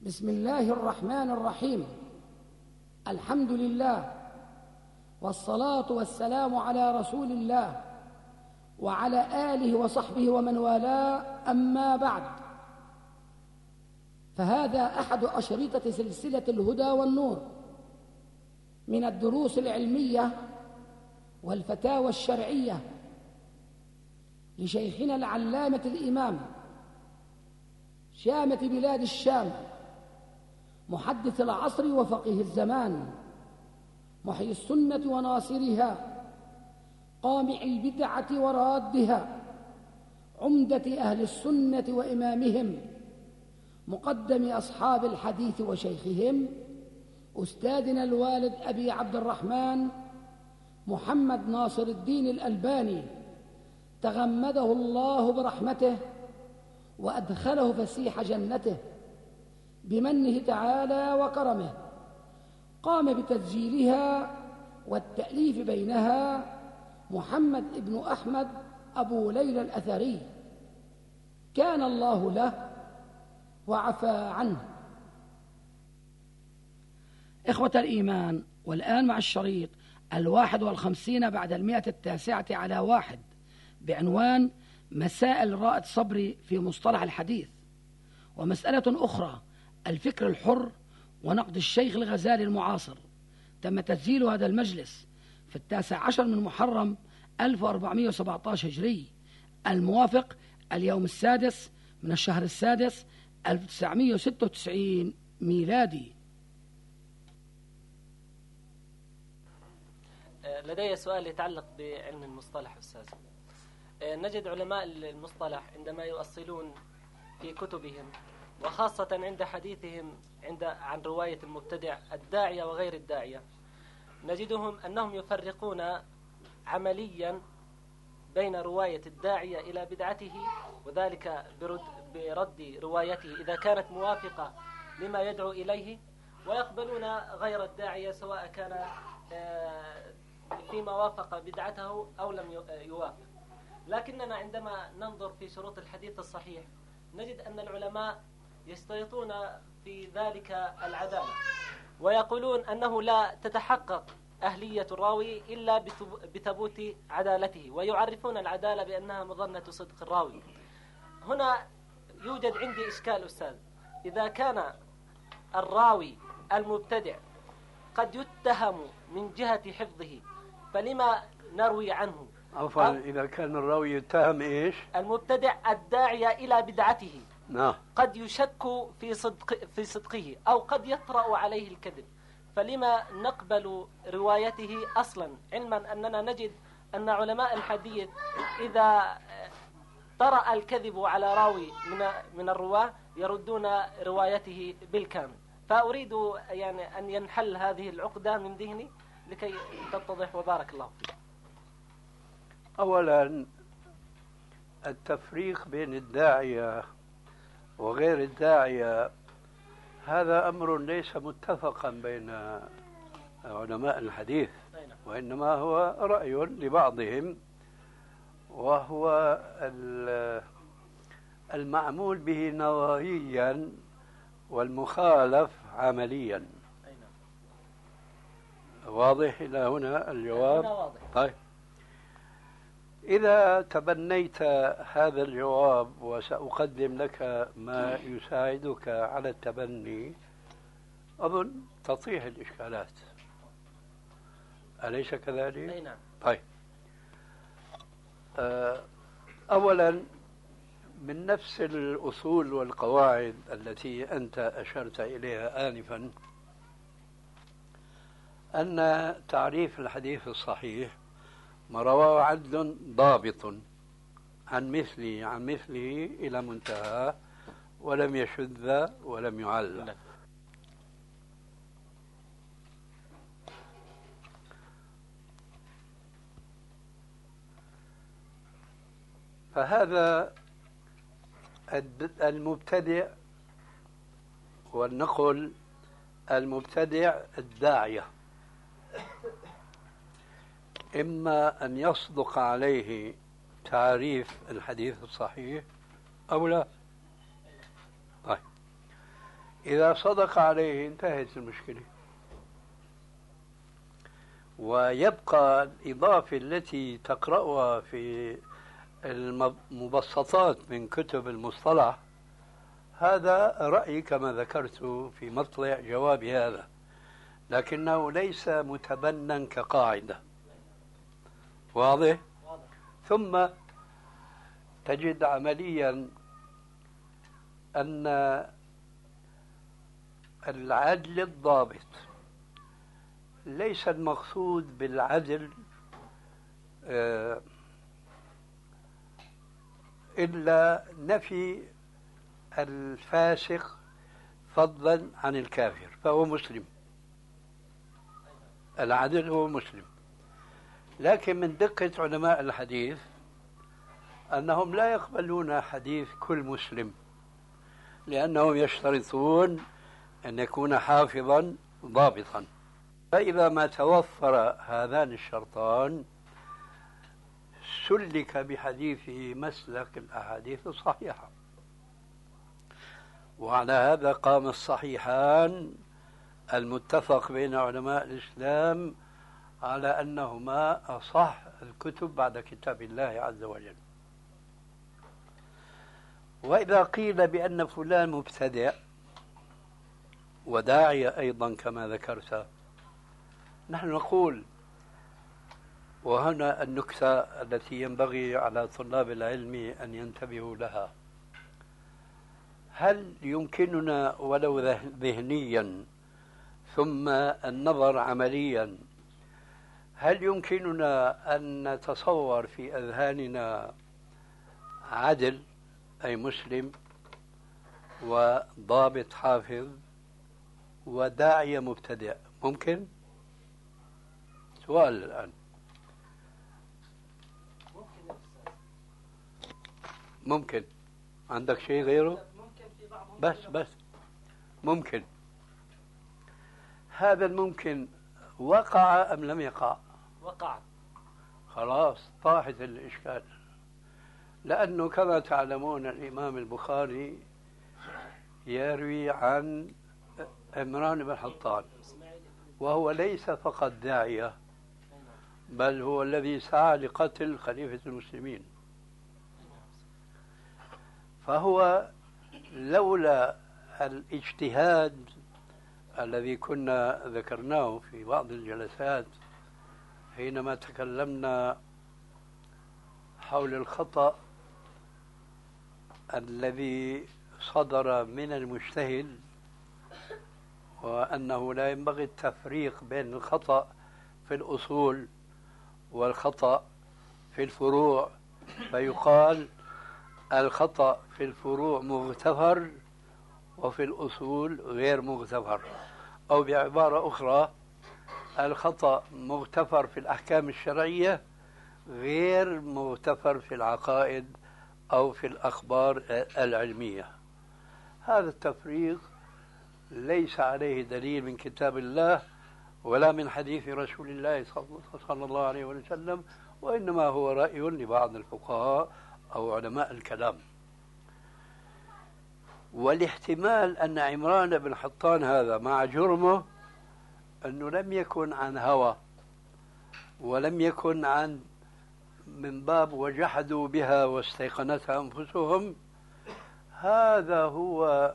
بسم الله الرحمن الرحيم. الحمد لله، والصلاة والسلام على رسول الله وعلى آله وصحبه ومن والاه، أما بعد، فهذا أحد أشرطة سلسلة الهدى والنور من الدروس العلمية والفتاوى الشرعية لشيخنا العلامة الإمام شامة بلاد الشام، محدث العصر وفقيه الزمان، محيي السنة وناصرها، قامع البدعة ورادها، عمدة أهل السنة وإمامهم، مقدم أصحاب الحديث وشيخهم، أستاذنا الوالد أبي عبد الرحمن محمد ناصر الدين الألباني، تغمده الله برحمته وأدخله فسيح جنته بمنه تعالى وكرمه. قام بتسجيلها والتأليف بينها محمد بن أحمد أبو ليلى الأثري، كان الله له وعفى عنه. إخوة الإيمان، والآن مع الشريط 51 بعد 109 بعنوان مسائل رائد صبري في مصطلح الحديث. ومسألة أخرى، الفكر الحر ونقد الشيخ الغزالي المعاصر. تم تسجيل هذا المجلس في 19 من محرم 1417 هجري، الموافق اليوم 6 من الشهر 6 1996 ميلادي. لدي سؤال يتعلق بعلم المصطلح أستاذ. نجد علماء المصطلح عندما يؤصلون في كتبهم، وخاصة عند حديثهم عن رواية المبتدع الداعية وغير الداعية، نجدهم أنهم يفرقون عمليا بين رواية الداعية إلى بدعته، وذلك برد روايته إذا كانت موافقة لما يدعو إليه، ويقبلون غير الداعية سواء كان فيما وافق بدعته أو لم يوافق. لكننا عندما ننظر في شروط الحديث الصحيح نجد أن العلماء يشترطون في ذلك العدالة، ويقولون أنه لا تتحقق أهلية الراوي إلا بثبوت عدالته، ويعرفون العدالة بأنها مظنة صدق الراوي. هنا يوجد عندي إشكال أستاذ، إذا كان الراوي المبتدع قد يتهم من جهة حفظه فلما نروي عنه؟ عفوا، إذا كان الراوي يتهم إيش؟ المبتدع الداعية إلى بدعته نعم، قد يشك في صدقه أو قد يطرأ عليه الكذب، فلما نقبل روايته أصلا، علما أننا نجد أن علماء الحديث إذا طرأ الكذب على راوي من الرواة يردون روايته بالكامل. فأريد يعني أن ينحل هذه العقدة من ذهني لكي تتضح، وبارك الله فيك. أولا، التفريق بين الداعية وغير الداعية هذا أمر ليس متفقا بين علماء الحديث، وإنما هو رأي لبعضهم، وهو المعمول به نظريا والمخالف عمليا. واضح إلى هنا الجواب؟ واضح. طيب، إذا تبنيت هذا الجواب وسأقدم لك ما يساعدك على التبني، أظن تطيح الإشكالات، أليس كذلك؟ أي نعم. طيب، أولا، من نفس الأصول والقواعد التي أنت أشرت إليها آنفا، أن تعريف الحديث الصحيح ما رواه عدل ضابط عن مثله إلى منتهى، ولم يشذ ولم يعل. فهذا المبتدع، ولنقل المبتدع الداعية، إما أن يصدق عليه تعريف الحديث الصحيح أو لا. طيب، إذا صدق عليه انتهت المشكلة. ويبقى الإضافة التي تقرأها في المبسطات من كتب المصطلح، هذا رأيي كما ذكرت في مطلع جوابي هذا، لكنه ليس متبنى كقاعدة. واضح؟ ثم تجد عمليا أن العدل الضابط ليس المقصود بالعدل إلا نفي الفاسق فضلا عن الكافر فهو مسلم. العدل هو مسلم. لكن من دقة علماء الحديث أنهم لا يقبلون حديث كل مسلم، لأنهم يشترطون أن يكون حافظا ضابطا. فإذا ما توفر هذان الشرطان سلك بحديثه مسلك الأحاديث الصحيحة. وعلى هذا قام الصحيحان المتفق بين علماء الإسلام على أنهما أصح الكتب بعد كتاب الله عز وجل. وإذا قيل بأن فلان مبتدع وداعية أيضا كما ذكرت، نحن نقول، وهنا النكتة التي ينبغي على طلاب العلم أن ينتبهوا لها: هل يمكننا ولو ذهنيا ثم النظر عمليا، هل يمكننا أن نتصور في أذهاننا عدل أي مسلم وضابط حافظ وداعية مبتدع؟ ممكن؟ سؤال الآن. ممكن. عندك شيء غيره؟ بس ممكن. هذا الممكن وقع أم لم يقع؟ وقع. خلاص طاحت الإشكال. لأنه كما تعلمون الإمام البخاري يروي عن عمران بن حطان، وهو ليس فقط داعية، بل هو الذي سعى لقتل خليفة المسلمين. فهو لولا الاجتهاد الذي كنا ذكرناه في بعض الجلسات حينما تكلمنا حول الخطأ الذي صدر من المجتهد، وأنه لا ينبغي التفريق بين الخطأ في الأصول والخطأ في الفروع، فيقال الخطأ في الفروع مغتفر وفي الأصول غير مغتفر، أو بعبارة أخرى الخطأ مغتفر في الأحكام الشرعية غير مغتفر في العقائد أو في الأخبار العلمية. هذا التفريق ليس عليه دليل من كتاب الله ولا من حديث رسول الله صلى الله عليه وسلم، وإنما هو رأي لبعض الفقهاء أو علماء الكلام. والاحتمال أن عمران بن حطان هذا مع جرمه أنه لم يكن عن هوى ولم يكن عن من باب وجحدوا بها واستيقنتها أنفسهم، هذا هو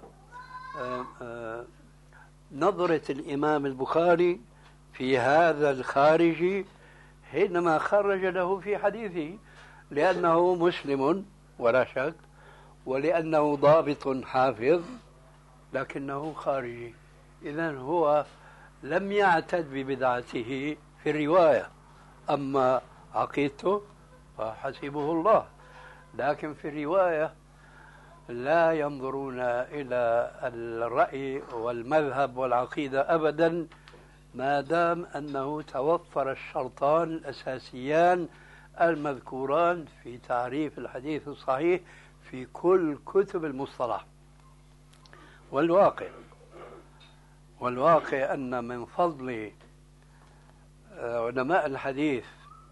نظرة الإمام البخاري في هذا الخارجي حينما خرج له في حديثه، لأنه مسلم ولا شك، ولأنه ضابط حافظ، لكنه خارجي. إذن هو لم يعتد ببدعته في الرواية، أما عقيدته فحسبه الله. لكن في الرواية لا ينظرون إلى الرأي والمذهب والعقيدة أبدا، ما دام أنه توفر الشرطان الأساسيان المذكوران في تعريف الحديث الصحيح في كل كتب المصطلح. والواقع أن من فضل علماء الحديث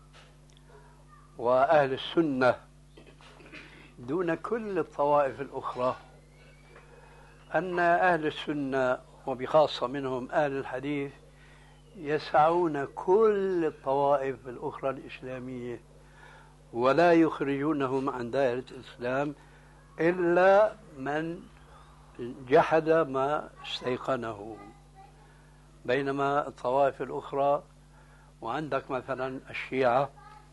وأهل السنة دون كل الطوائف الأخرى أن أهل السنة وبخاصة منهم أهل الحديث يسعون كل الطوائف الأخرى الإسلامية ولا يخرجونهم عن دائرة الإسلام إلا من جحد ما استيقنه. بينما الطوائف الأخرى، وعندك مثلا الشيعة،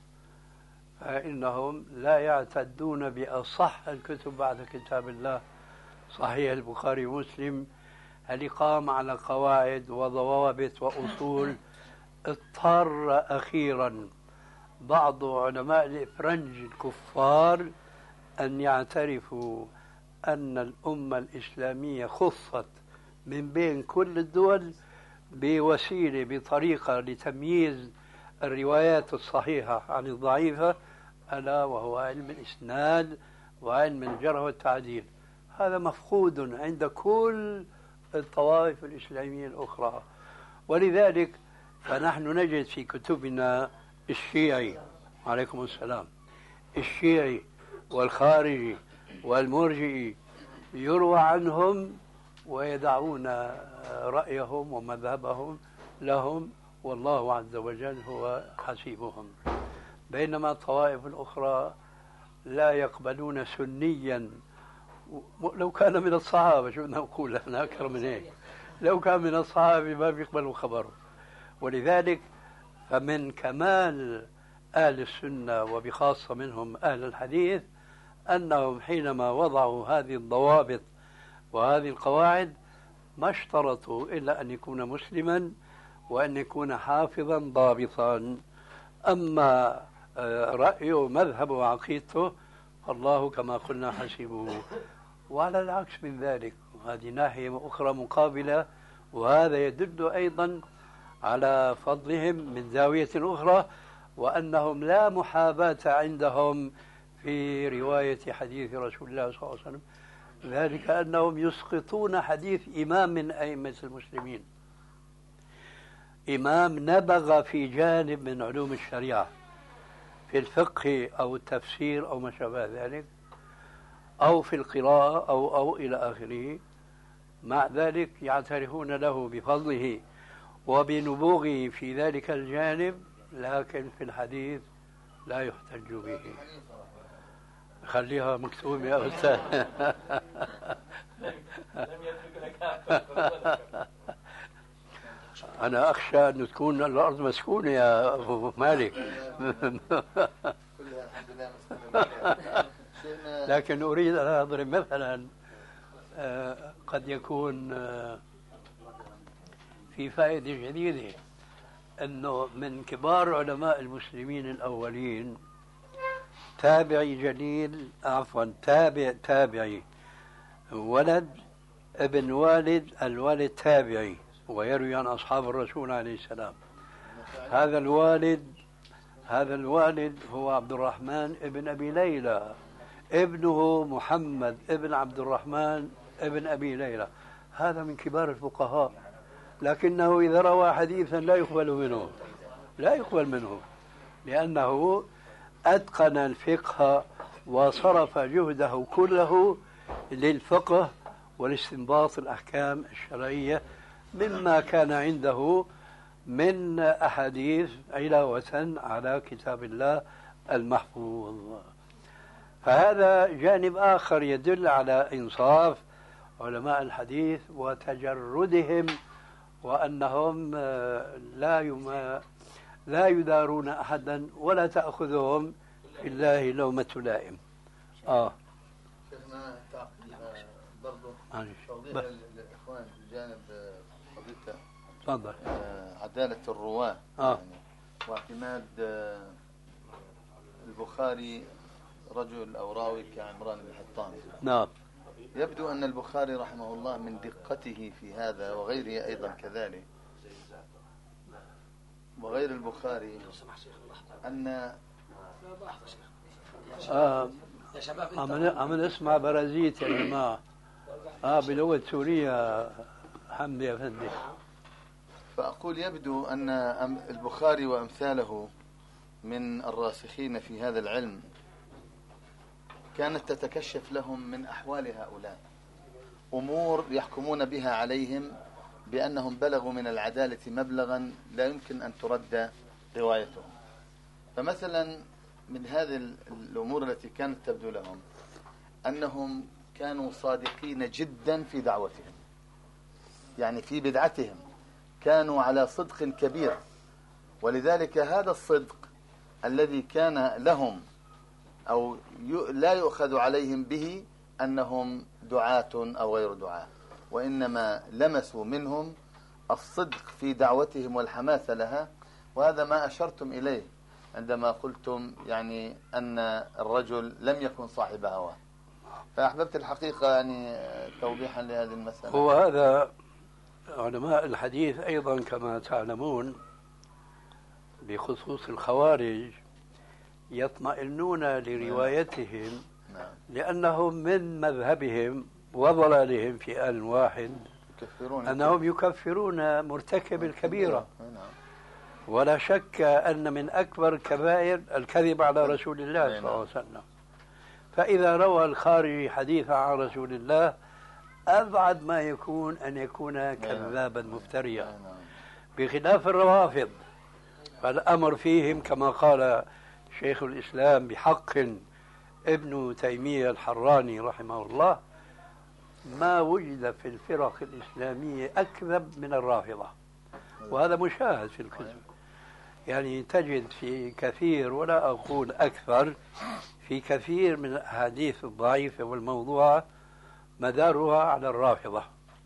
فإنهم لا يعتدون بأصح الكتب بعد كتاب الله صحيح البخاري ومسلم، اللي قام على قواعد وضوابط وأصول اضطر أخيرا بعض علماء الإفرنج الكفار أن يعترفوا أن الأمة الإسلامية خصت من بين كل الدول بوسيلة بطريقة لتمييز الروايات الصحيحة عن الضعيفة، ألا وهو علم الإسناد وعلم الجرح والتعديل. هذا مفقود عند كل الطوائف الإسلامية الأخرى. ولذلك فنحن نجد في كتبنا الشيعي عليكم السلام الشيعي والخارجي والمرجئي يروى عنهم ويدعون رأيهم ومذهبهم لهم، والله عز وجل هو حسيبهم. بينما الطوائف الأخرى لا يقبلون سنيا لو كان من الصحابة. شو بدنا نقول احنا أكثر من هيك؟ لو كان من الصحابة ما بيقبلوا خبره. ولذلك فمن كمال أهل السنة وبخاصة منهم أهل الحديث أنهم حينما وضعوا هذه الضوابط وهذه القواعد ما اشترطوا إلا أن يكون مسلما وأن يكون حافظا ضابطا. أما رأيه مذهبه وعقيدته الله كما قلنا حسيبه. وعلى العكس من ذلك، وهذه ناحية أخرى مقابلة، وهذا يدل أيضا على فضلهم من زاوية أخرى، وأنهم لا محاباة عندهم في رواية حديث رسول الله صلى الله عليه وسلم، ذلك أنهم يسقطون حديث إمام من أئمة المسلمين، إمام نبغ في جانب من علوم الشريعة في الفقه أو التفسير أو ما شابه ذلك، أو في القراءة أو إلى آخره. مع ذلك يعترفون له بفضله وبنبوغه في ذلك الجانب، لكن في الحديث لا يحتج به. خليها مكتوبة يا أستاذ. أنا أخشى أن تكون الأرض مسكونة يا أبو مالك. لكن أريد أن أضرب مثلا قد يكون في فائدة جديدة، أنه من كبار علماء المسلمين الأولين تابعي جليل، تابعي ولد ابن والد الوالد تابعي ويروي عن أصحاب الرسول عليه السلام. هذا الوالد هو عبد الرحمن ابن أبي ليلى، ابنه محمد ابن عبد الرحمن ابن أبي ليلى. هذا من كبار الفقهاء، لكنه إذا روى حديثا لا يقبل منه لأنه أتقن الفقه وصرف جهده كله للفقه والاستنباط الأحكام الشرعية مما كان عنده من أحاديث علاوة على كتاب الله المحفوظ. فهذا جانب آخر يدل على إنصاف علماء الحديث وتجردهم، وأنهم لا يدارون أحدا ولا تأخذهم في الله لومة لائم. شيخنا برضو توضيح للإخوان بجانب قضية تفضل. عدالة الرواة يعني، واعتماد البخاري رجل أو راوي كعمران بن حطان. نعم. يبدو أن البخاري رحمه الله من دقته في هذا وغيره أيضا كذلك، وغير البخاري، أن عم نسمع برازيت يا جماعة بلغة سوريا. حمدي يا فندي. فأقول يبدو أن البخاري وأمثاله من الراسخين في هذا العلم كانت تتكشف لهم من أحوال هؤلاء، أمور يحكمون بها عليهم بأنهم بلغوا من العدالة مبلغا لا يمكن أن ترد روايتهم. فمثلا من هذه الأمور التي كانت تبدو لهم أنهم كانوا صادقين جدا في دعوتهم، يعني في بدعتهم كانوا على صدق كبير، ولذلك هذا الصدق الذي كان لهم أو لا يؤخذ عليهم به أنهم دعاة أو غير دعاة، وإنما لمسوا منهم الصدق في دعوتهم والحماس لها. وهذا ما أشرتم إليه عندما قلتم يعني أن الرجل لم يكن صاحب هوى. فأحببت الحقيقة يعني توضيحا لهذه المسألة. هو هذا علماء الحديث أيضا كما تعلمون بخصوص الخوارج يطمئنون لروايتهم لأنهم من مذهبهم وضلالهم في آن واحد أنهم يكفرون مرتكب الكبيرة، ولا شك أن من أكبر الكبائر الكذب على رسول الله صلى الله عليه وسلم. فإذا روى الخارجي حديثا عن رسول الله أبعد ما يكون أن يكون كذابا مفتريا، بخلاف الروافض فالأمر فيهم كما قال شيخ الإسلام بحق ابن تيمية الحراني رحمه الله: ما وجد في الفرق الإسلامية أكذب من الرافضة. وهذا مشاهد في القسم، يعني تجد في كثير ولا أقول أكثر في كثير من الأحاديث الضعيفة والموضوعة مدارها على الرافضة،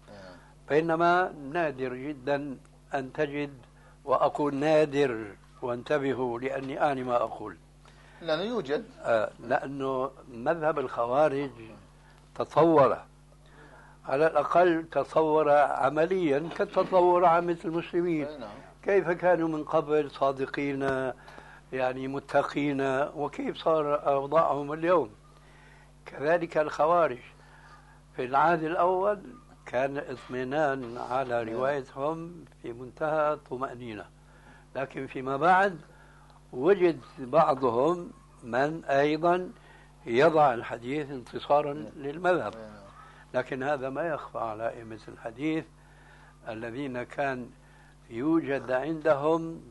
بينما نادر جدا أن تجد، وأقول نادر وانتبهوا لأني آني ما أقول لأنه يوجد لأنه مذهب الخوارج تطور، على الأقل تطور عمليا كتطور عامة المسلمين. كيف كانوا من قبل صادقين يعني متقين، وكيف صار أوضاعهم اليوم. كذلك الخوارج في العهد الأول كان اطمئنان على روايتهم في منتهى الطمأنينة، لكن فيما بعد وجد بعضهم من أيضا يضع الحديث انتصارا للمذهب، لكن هذا ما يخفى على أئمة الحديث الذين كان يوجد عندهم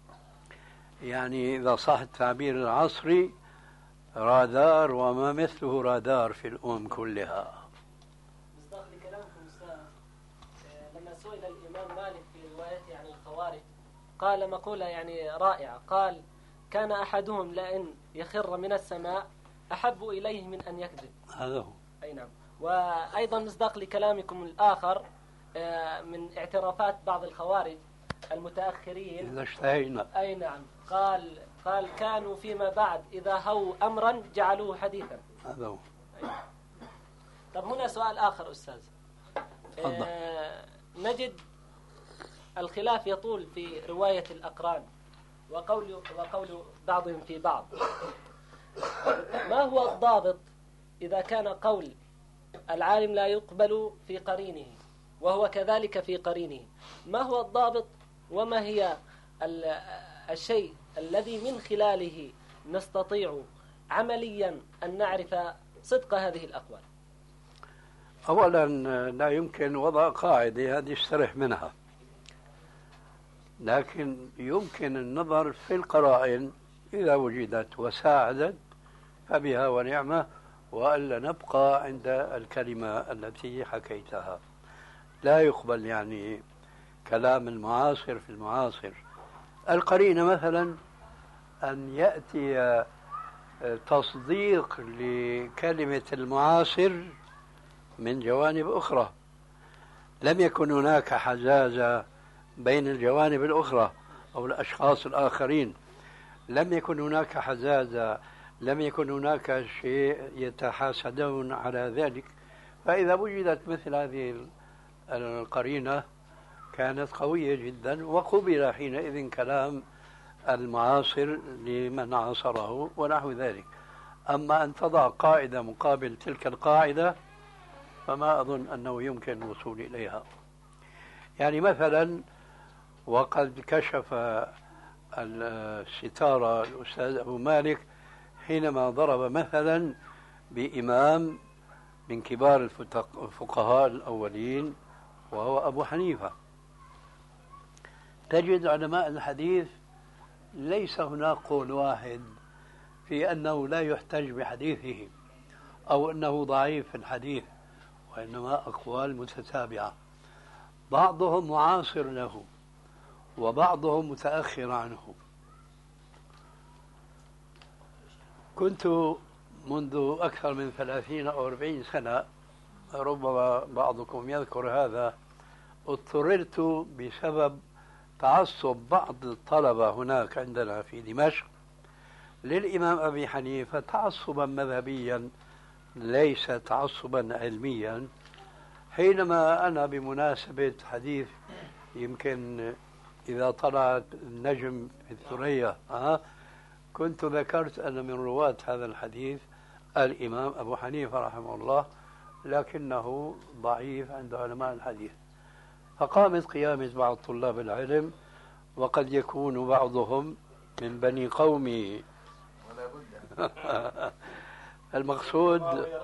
يعني إذا صح التعبير العصري رادار وما مثله رادار في الأمم كلها. مصداق لكلامكم أستاذ، لما سئل الإمام مالك في روايته عن الخوارج قال مقولة يعني رائعة، قال: كان أحدهم لأن يخر من السماء أحب إليه من أن يكذب. هذا هو. أي نعم. وأيضا مصداق لكلامكم الآخر من اعترافات بعض الخوارج المتأخرين إذا اشتهينا. أي نعم. قال كانوا فيما بعد إذا هو أمرا جعلوه حديثا. هذا هو. طب هنا سؤال آخر أستاذ. نجد الخلاف يطول في رواية الأقران وقول بعضهم في بعض. ما هو الضابط إذا كان قول العالم لا يقبل في قرينه وهو كذلك في قرينه؟ ما هو الضابط وما هي الشيء الذي من خلاله نستطيع عمليا أن نعرف صدق هذه الأقوال؟ أولا لا يمكن وضع قاعدة هذه استرح منها، لكن يمكن النظر في القرائن إذا وجدت وساعدت فبها ونعمة، وألا نبقى عند الكلمة التي حكيتها. لا يقبل يعني كلام المعاصر في المعاصر. القرينة مثلا أن يأتي تصديق لكلمة المعاصر من جوانب أخرى، لم يكن هناك حزازة بين الجوانب الأخرى أو الأشخاص الآخرين، لم يكن هناك حزازة، لم يكن هناك شيء يتحاسدون على ذلك. فإذا وجدت مثل هذه القرينة كانت قوية جدا، وقبل حينئذ كلام المعاصر لمن عاصره ونحو ذلك. أما أن تضع قاعدة مقابل تلك القاعدة فما أظن أنه يمكن الوصول إليها. يعني مثلا وقد كشف الستارة الأستاذ أبو مالك حينما ضرب مثلا بإمام من كبار الفقهاء الأولين وهو أبو حنيفة. تجد علماء الحديث ليس هناك قول واحد في أنه لا يحتج بحديثه أو أنه ضعيف في الحديث، وإنما أقوال متتابعة، بعضهم معاصر له وبعضهم متأخر عنه. كنت منذ أكثر من 30 أو 40 سنة، ربما بعضكم يذكر هذا، اضطررت بسبب تعصب بعض الطلبة هناك عندنا في دمشق للإمام أبي حنيفة تعصبا مذهبيا ليس تعصبا علميا. حينما أنا بمناسبة حديث يمكن إذا طلعت النجم في الثريا كنت ذكرت أن من رواة هذا الحديث الإمام أبو حنيفة رحمه الله، لكنه ضعيف عند علماء الحديث. فقامت قيامة بعض طلاب العلم، وقد يكون بعضهم من بني قومي ولا بد. المقصود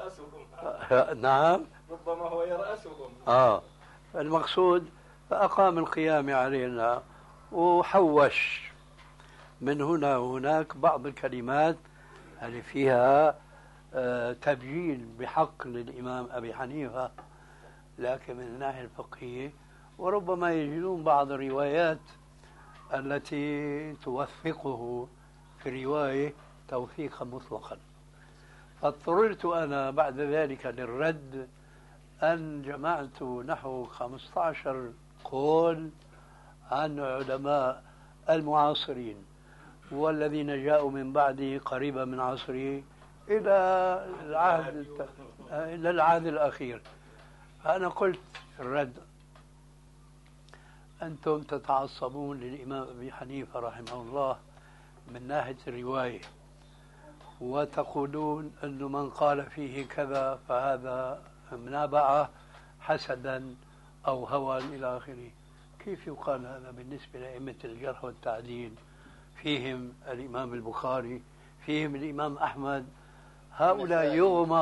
نعم ربما هو يرأسهم. المقصود فأقام القيام علينا وحوش من هنا وهناك بعض الكلمات اللي فيها تبجيل بحق للإمام أبي حنيفة، لكن من الناحية الفقهية وربما يجدون بعض الروايات التي توثقه في الرواية توثيقا مطلقا. فاضطررت أنا بعد ذلك للرد أن جمعت نحو 15 قول عن علماء المعاصرين والذين جاءوا من بعدي قريبا من عصري إلى العهد الأخير. فأنا قلت في الرد: أنتم تتعصبون للإمام أبي حنيفة رحمه الله من ناحية الرواية، وتقولون أن من قال فيه كذا فهذا منابعة حسدا أو هوى إلى آخره. كيف يقال هذا بالنسبة لأئمة الجرح والتعديل؟ فيهم الإمام البخاري، فيهم الإمام أحمد، هؤلاء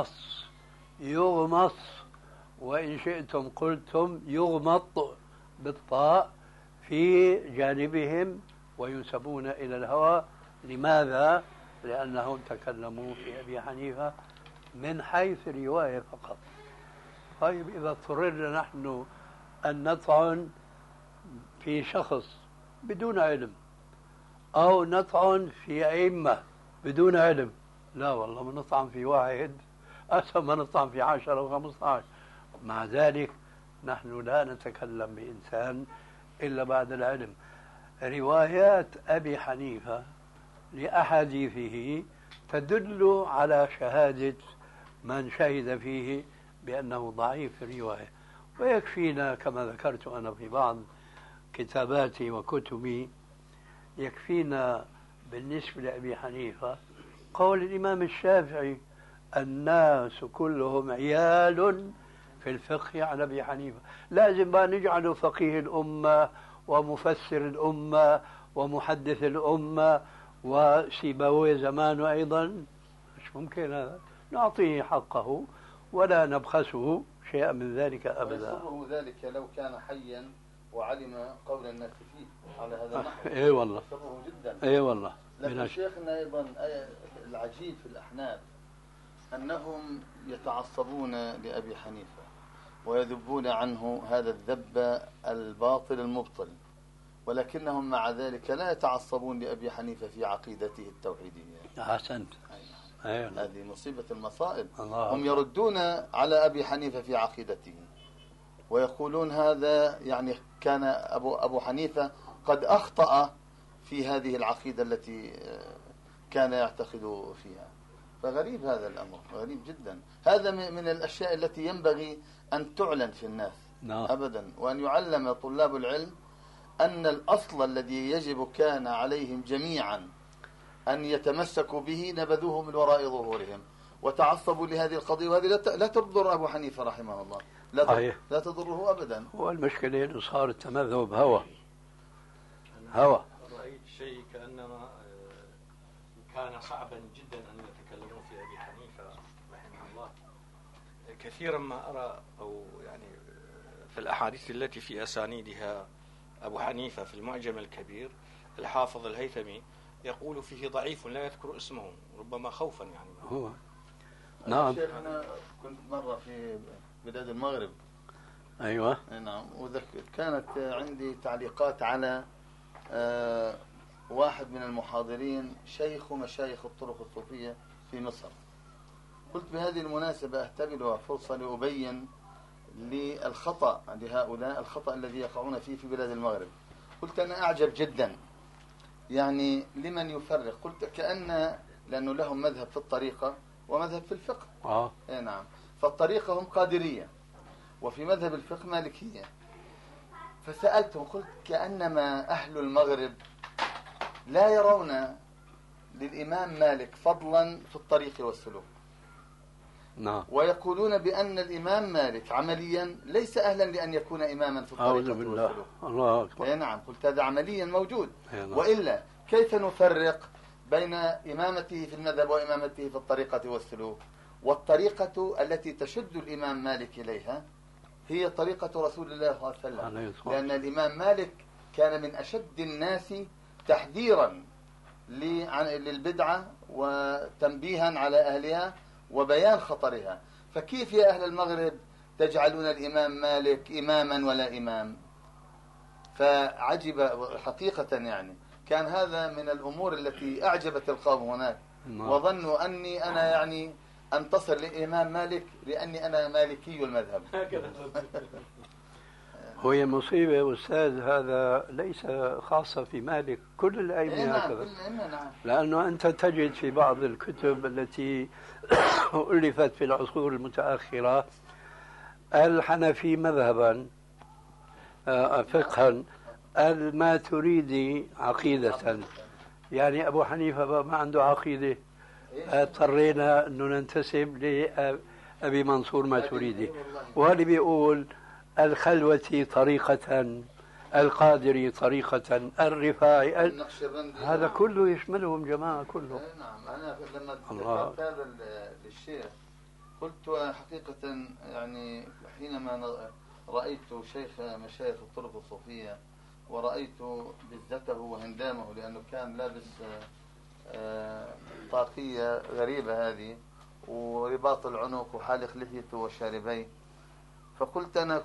يغمص وإن شئتم قلتم يغمط بالطاء في جانبهم وينسبون إلى الهوى. لماذا؟ لأنهم تكلموا في أبي حنيفة من حيث الرواية فقط. طيب إذا اضطررنا نحن أن نطعن في شخص بدون علم أو نطعن في أئمة بدون علم، لا والله ما نطعن في واحد أحسن ما نطعن في 10 أو 15. مع ذلك نحن لا نتكلم بإنسان إلا بعد العلم. روايات أبي حنيفة لأحاديثه تدل على شهادة من شهد فيه بأنه ضعيف في الرواية. ويكفينا كما ذكرت أنا في بعض كتاباتي وكتبي، يكفينا بالنسبة لأبي حنيفة قول الإمام الشافعي: الناس كلهم عيال في الفقه على أبي حنيفة. لازم بقى نجعله فقيه الأمة ومفسر الأمة ومحدث الأمة وسيبويه زمانه أيضا؟ مش ممكن هذا. نعطيه حقه ولا نبخسه شيئا من ذلك أبدا. ويسره ذلك لو كان حيا وعلم قول الناس فيه على هذا النحو. اي والله يسره جدا. اي والله. لكن شيخنا أيضا العجيب في الأحناف أنهم يتعصبون لأبي حنيفة ويذبون عنه هذا الذب الباطل المبطل، ولكنهم مع ذلك لا يتعصبون لأبي حنيفة في عقيدته التوحيدية. أحسنت. هذه مصيبة المصائب. هم يردون على أبي حنيفة في عقيدته ويقولون هذا يعني كان أبو حنيفة قد أخطأ في هذه العقيدة التي كان يعتقد فيها. فغريب هذا الأمر، غريب جدا. هذا من الأشياء التي ينبغي أن تعلن في الناس أبدا، وأن يعلم طلاب العلم أن الأصل الذي يجب كان عليهم جميعا أن يتمسكوا به نبذوه من وراء ظهورهم وتعصبوا لهذه القضية، وهذه لا تضر أبو حنيفة رحمه الله، لا تضره أبدا. والمشكلة أنه صار التمذهب هوى. رأيت شيء كأنما كان صعبا جدا أن يتكلموا في أبي حنيفة رحمه الله. كثيرا ما أرى أو يعني في الأحاديث التي في أسانيدها أبو حنيفة في المعجم الكبير الحافظ الهيثمي يقول فيه ضعيف لا يذكر اسمه ربما خوفا يعني. هو نعم. شيخ أنا كنت مرة في بلاد المغرب. أيوة. نعم. كانت عندي تعليقات على واحد من المحاضرين شيخ مشايخ الطرق الصوفية في مصر. قلت بهذه المناسبة أهتبلها فرصة لأبين للخطأ لهؤلاء، الخطأ الذي يقعون فيه في بلاد المغرب. قلت أنا أعجب جدا يعني لمن يفرق. قلت كأن لأنه لهم مذهب في الطريقة ومذهب في الفقه. نعم. فالطريقة هم قادرية وفي مذهب الفقه مالكية. فسألتهم قلت كأنما أهل المغرب لا يرون للإمام مالك فضلا في الطريق والسلوك. نعم. ويقولون بأن الإمام مالك عمليا ليس أهلا لأن يكون إماما في الطريق والسلوك. الله أكبر. نعم. قلت هذا عمليا موجود. نعم. وإلا كيف نفرق بين إمامته في المذهب وإمامته في الطريقة والسلوك؟ والطريقة التي تشد الإمام مالك إليها هي طريقة رسول الله صلى الله عليه وسلم، لأن الإمام مالك كان من أشد الناس تحذيرا للبدعة وتنبيها على أهلها وبيان خطرها. فكيف يا أهل المغرب تجعلون الإمام مالك إماما ولا إمام؟ فعجب حقيقة يعني. كان هذا من الأمور التي أعجبت القوم هناك وظنوا أني أنا يعني أنتصر للإمام مالك لأني أنا مالكي المذهب. هي مصيبة أستاذ، هذا ليس خاصة في مالك، كل الأئمة هكذا. لأنه أنت تجد في بعض الكتب التي ألفت في العصور المتأخرة الحنفي مذهبا فقها، الماتريدي عقيدة. يعني أبو حنيفة ما عنده عقيدة، اضطرينا أنه ننتسب لأبي منصور ماتريدي. وهذا بيقول الخلوة طريقة، القادري طريقة، الرفاعي، هذا كله يشملهم جماعة كله. نعم. أنا لما ذكرت هذا للشيخ قلت حقيقة يعني حينما رأيت شيخ مشايخ الطرق الصوفية ورأيت بزته وهندامه لأنه كان لابس طاقية غريبة هذه ورباط العنق وحالق لحيته وشاربيه، فقلت أنا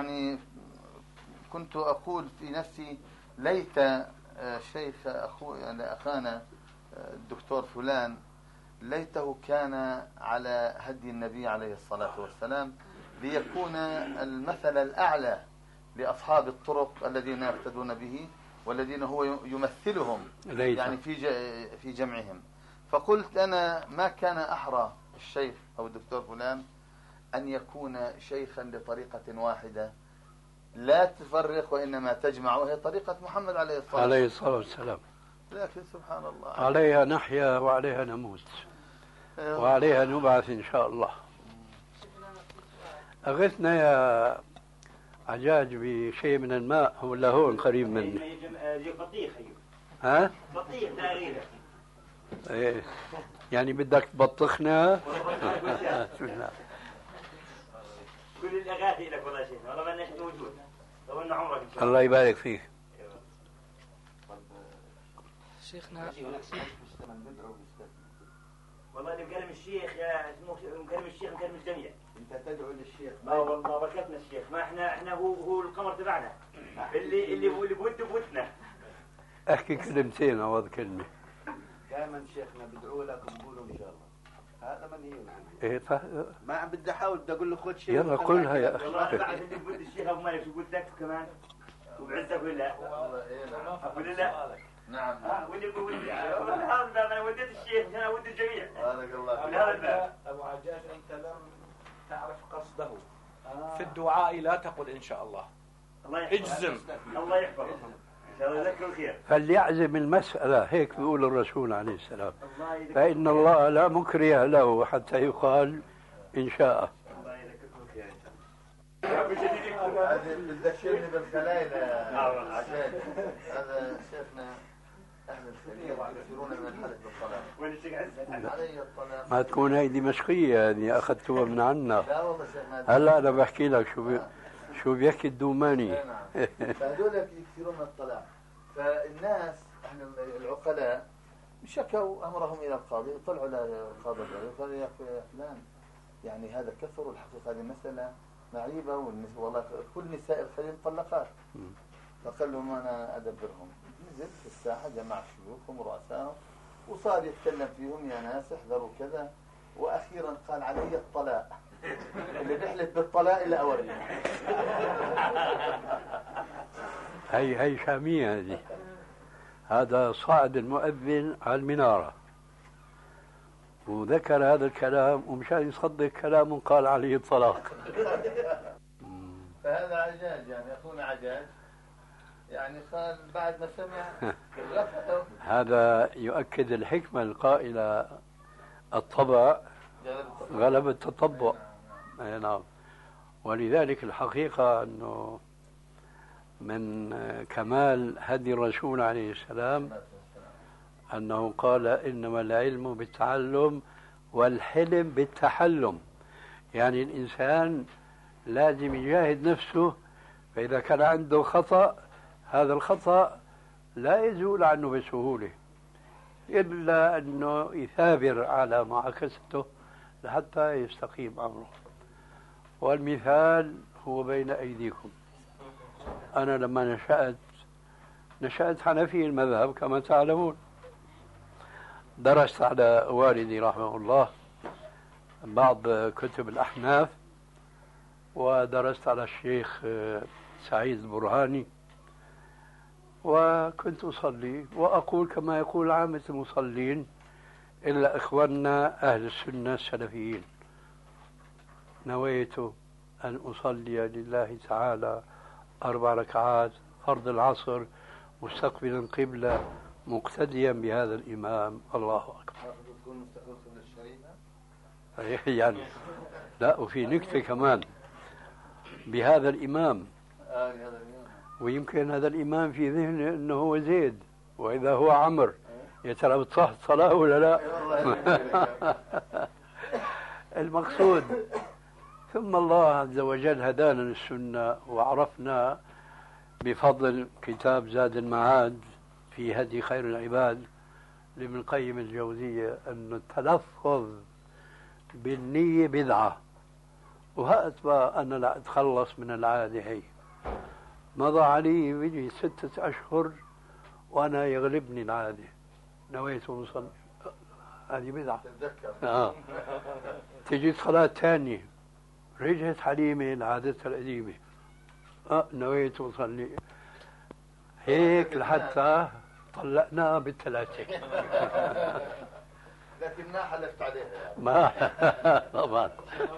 كنت أقول في نفسي ليت شيخ يعني أخانا الدكتور فلان ليته كان على هدي النبي عليه الصلاة والسلام ليكون المثل الأعلى لأصحاب الطرق الذين يقتدون به والذين هو يمثلهم يعني في جمعهم. فقلت أنا ما كان أحرى الشيخ أو الدكتور فلان أن يكون شيخا لطريقة واحدة لا تفرق وإنما تجمع، وهي طريقة محمد عليه الصلاة والسلام. لكن سبحان الله، عليها نحيا وعليها نموت وعليها نبعث إن شاء الله. أغثنا يا عجاج بشيء من الماء ولا هون قريب مني؟ بطيخ. ها؟ بطيخ تقريبا. إيه يعني بدك تبطخنا؟ بسم الله. كل الأغاثي لك والله شيخ، والله ما أنك موجود. طولنا عمرك إن شاء الله. الله يبارك فيك. شيخنا والله اللي مكلم الشيخ يا مكلم الشيخ مكلم الجميع. انت تدعو للشيخ؟ والله بركتنا الشيخ، ما احنا هو القمر تبعنا اللي بودنا. احكي كلمتين او كلمه. دائما شيخنا بدعو لكم قولوا ان شاء الله. هذا من هي ايه ما عم بدي احاول بدي اقول له خذ شيء. يلا قلها يا اخي. والله بعد اللي بود الشيخ ابو مالك شو بدك كمان وبعزك ولا ولا نعم. واللي هذا الباب انا وديت الشيخ عشان اود الجميع. بارك الله فيك. هذا الباب ابو عجاج انت لم تعرف قصده. في الدعاء لا تقل ان شاء الله. الله يحفظك. اجزم. الله يحفظك. ان شاء الله يذكر الخير. فليعزم المسألة، هيك بيقول الرسول عليه السلام، فإن الله لا مكره له حتى يقال إن شاء. الله يذكركم الخير. هذا بتذكرني بالخلايا عشان هذا شيخنا أهل الخليج يكثرون من الحلف بالطلاق. علي الطلاق. ما تكون هي دمشقية هذه أخذتوها من عنا. لا والله شيخنا. هلا أنا بحكي لك شو بيحكي الدوماني. فهذول يكثرون من الطلاق. فالناس احنا العقلاء شكوا أمرهم إلى القاضي، طلعوا للقاضي قالوا يا فلان يعني هذا كفر، والحقيقة هذه مسألة معيبة، والله كل نساء الخليج مطلقات. فقال لهم أنا أدبرهم. نزل في الساحة جمع شيوخهم ورؤسائهم وصار يتكلم فيهم يا ناس احذروا كذا، وأخيرا قال علي الطلاق. اللي بيحلف بالطلاق إلا أوريه. هي شامية هذه. هذا صعد المؤذن على المنارة وذكر هذا الكلام ومشان يصدق كلام قال عليه الطلاق. فهذا عجاج يعني أخونا عجاج يعني قال بعد ما سمع هذا يؤكد الحكمة القائلة الطبع غلب التطبع. نعم. ولذلك الحقيقة أنه من كمال هدي الرسول عليه السلام أنه قال إنما العلم بالتعلم والحلم بالتحلم. يعني الإنسان لازم يجاهد نفسه، فإذا كان عنده خطأ هذا الخطأ لا يزول عنه بسهولة إلا أنه يثابر على معاكسته لحتى يستقيم أمره. والمثال هو بين أيديكم. أنا لما نشأت حنفي المذهب كما تعلمون، درست على والدي رحمه الله بعض كتب الأحناف، ودرست على الشيخ سعيد البرهاني، وكنت أصلي وأقول كما يقول عامة المصلين إلا إخواننا أهل السنة السلفيين: نويت أن أصلي لله تعالى 4 ركعات فرض العصر مستقبلا قبلة مقتديا بهذا الإمام. الله أكبر. يعني لا، وفي نكتة كمان بهذا الإمام، ويمكن هذا الإمام في ذهنه أنه هو زيد وإذا هو عمر، يا ترى بتصح الصلاة ولا لا؟ المقصود ثم الله عز وجل هدانا للسنة وعرفنا بفضل كتاب زاد المعاد في هدي خير العباد لابن القيم الجوزية أن التلفظ بالنية بدعة. وهات بقى أنا لا أتخلص من العادة هي. مضى علي بيجي 6 أشهر وأنا يغلبني العادة، نويت وصلي، هذه بدعة. تجي صلاة ثانية رجعت حليمة لعادتها القديمة، نويت وصلي، هيك لحتى طلقنا بالثلاثة. لكن ما حلفت عليها ما طبعا.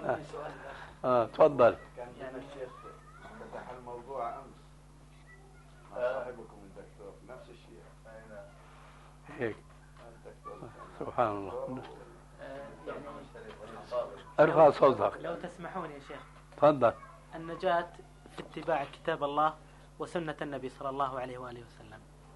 تفضل. كان الشيخ فتح الموضوع أمس مع صاحبكم الدكتور نفس الشيء. هيك سبحان الله. ارفع صوتك لو تسمحون يا شيخ. تفضل. النجاة في اتباع كتاب الله وسنة النبي صلى الله عليه وآله وسلم،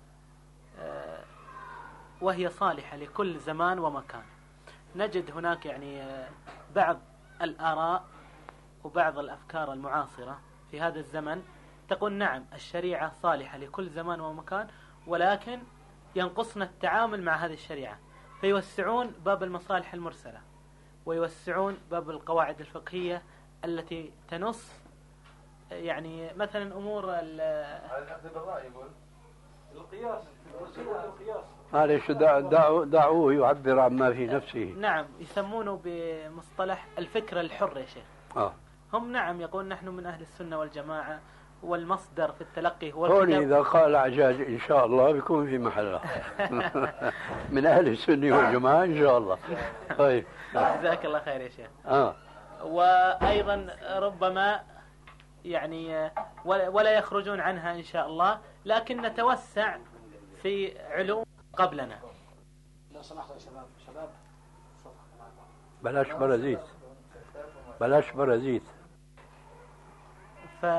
وهي صالحة لكل زمان ومكان. نجد هناك يعني بعض الآراء وبعض الأفكار المعاصرة في هذا الزمن تقول نعم الشريعة صالحة لكل زمان ومكان، ولكن ينقصنا التعامل مع هذه الشريعة، فيوسعون باب المصالح المرسلة ويوسعون باب القواعد الفقهية التي تنص يعني مثلا أمور الأخذ بالرأي يقول القياس. معلش دعوه يعبر عما في نفسه. نعم، يسمونه بمصطلح الفكر الحر يا شيخ. هم نعم يقول نحن من أهل السنة والجماعة والمصدر في التلقي هو هون إذا قال عجاج إن شاء الله بيكون في محله. من أهل السنة والجماعة إن شاء الله. طيب جزاك الله خير يا شيخ. وأيضا ربما يعني ولا يخرجون عنها إن شاء الله، لكن نتوسع في علوم قبلنا. لو سمحت يا شباب بلاش برازيت، بلاش برازيت.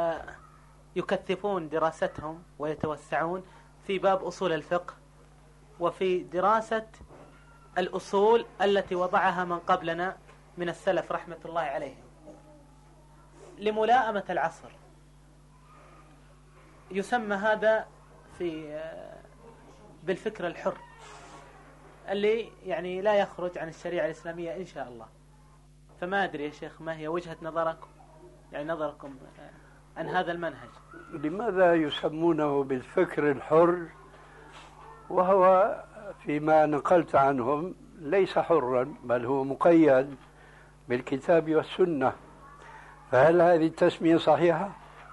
فيكثفون دراستهم ويتوسعون في باب أصول الفقه وفي دراسة الأصول التي وضعها من قبلنا من السلف رحمة الله عليهم لملائمة العصر. يسمى هذا بالفكر الحر اللي يعني لا يخرج عن الشريعة الإسلامية إن شاء الله. فما أدري يا شيخ ما هي وجهة نظركم، يعني نظركم عن هذا المنهج؟ لماذا يسمونه بالفكر الحر وهو فيما نقلت عنهم ليس حرا بل هو مقيد بالكتاب والسنة؟ فهل هذه التسمية صحيحة؟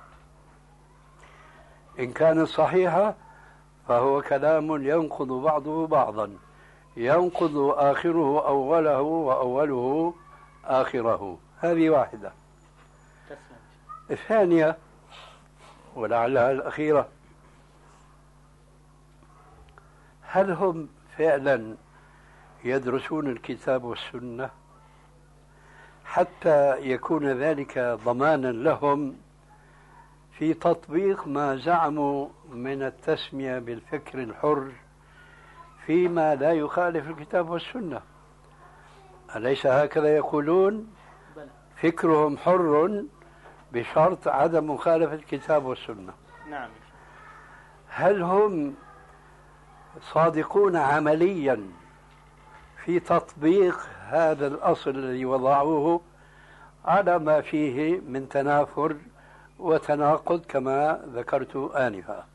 إن كانت صحيحة فهو كلام ينقض بعضه بعضا، ينقض آخره أوله وأوله آخره. هذه واحدة. الثانية ولعلها الأخيرة، هل هم فعلا يدرسون الكتاب والسنة حتى يكون ذلك ضمانا لهم في تطبيق ما زعموا من التسمية بالفكر الحر فيما لا يخالف الكتاب والسنة؟ أليس هكذا يقولون؟ فكرهم حر بشرط عدم مخالفة الكتاب والسنة. نعم. هل هم صادقون عمليا في تطبيق هذا الأصل الذي وضعوه على ما فيه من تنافر وتناقض كما ذكرت آنفا؟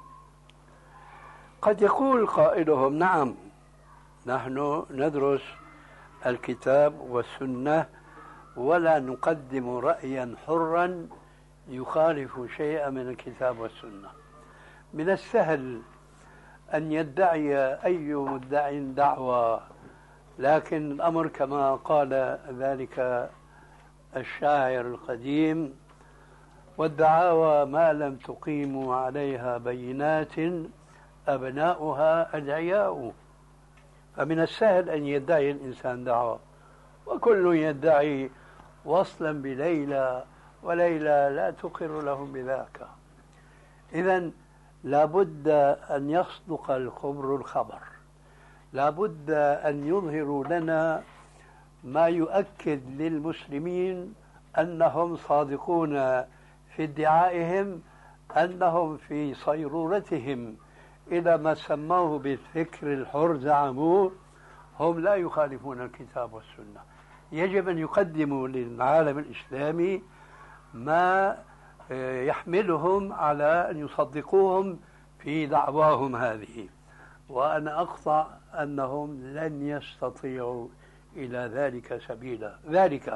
قد يقول قائلهم نعم نحن ندرس الكتاب والسنة ولا نقدم رأيا حرا يخالف شيئا من الكتاب والسنة. من السهل أن يدعي أي مدعي دعوة، لكن الأمر كما قال ذلك الشاعر القديم: والدعاوى ما لم تقيموا عليها بينات أبناؤها أدعياء. فمن السهل أن يدعي الإنسان دعوة، وكل يدعي وصلا بليلى وليلى لا تقر لهم بذاك. إذن لابد أن يصدق الخبر الخبر، لابد أن يظهروا لنا ما يؤكد للمسلمين أنهم صادقون في ادعائهم أنهم في صيرورتهم إلى ما سموه بالفكر الحر زعموه هم لا يخالفون الكتاب والسنة. يجب أن يقدموا للعالم الإسلامي ما يحملهم على أن يصدقوهم في دعواهم هذه، وأنا أقطع أنهم لن يستطيعوا إلى ذلك سبيلا. ذلك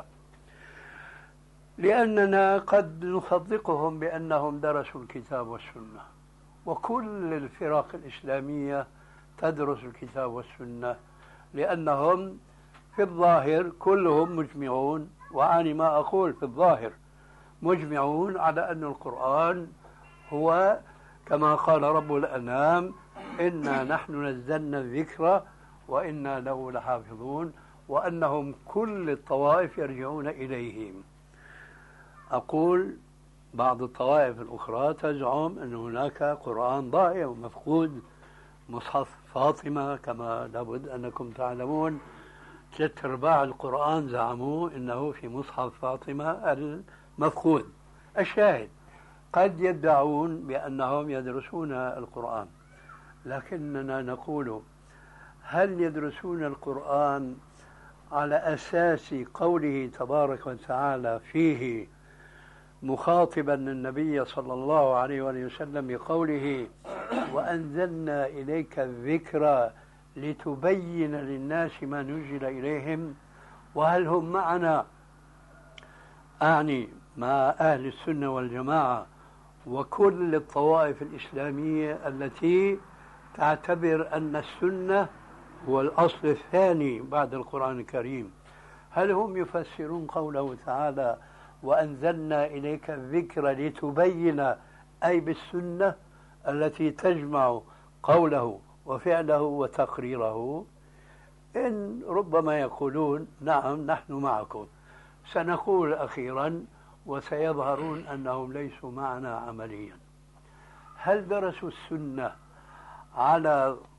لأننا قد نصدقهم بأنهم درسوا الكتاب والسنة، وكل الفرق الإسلامية تدرس الكتاب والسنة، لأنهم في الظاهر كلهم مجمعون، وأعني ما أقول في الظاهر مجمعون على أن القرآن هو كما قال رب الأنام: إنا نحن نزلنا الذكر وإنا له لحافظون، وأنهم كل الطوائف يرجعون إليهم. أقول بعض الطوائف الأخرى تزعم أن هناك قرآن ضائع ومفقود، مصحف فاطمة كما لابد أنكم تعلمون 3/4 القرآن زعموا أنه في مصحف فاطمة المفقود. الشاهد قد يدعون بأنهم يدرسون القرآن، لكننا نقول: هل يدرسون القرآن على أساس قوله تبارك وتعالى فيه مخاطبا النبي صلى الله عليه وسلم بقوله: وأنزلنا إليك الذكر لتبين للناس ما نزل إليهم؟ وهل هم معنا، أعني مع أهل السنة والجماعة وكل الطوائف الإسلامية التي تعتبر أن السنة هو الأصل الثاني بعد القرآن الكريم، هل هم يفسرون قوله تعالى: وأنزلنا إليك الذكر لتبين، أي بالسنة التي تجمع قوله وفعله وتقريره؟ إن ربما يقولون: نعم نحن معكم. سنقول أخيرا وسيظهرون أنهم ليسوا معنا عمليا. هل درسوا السنة على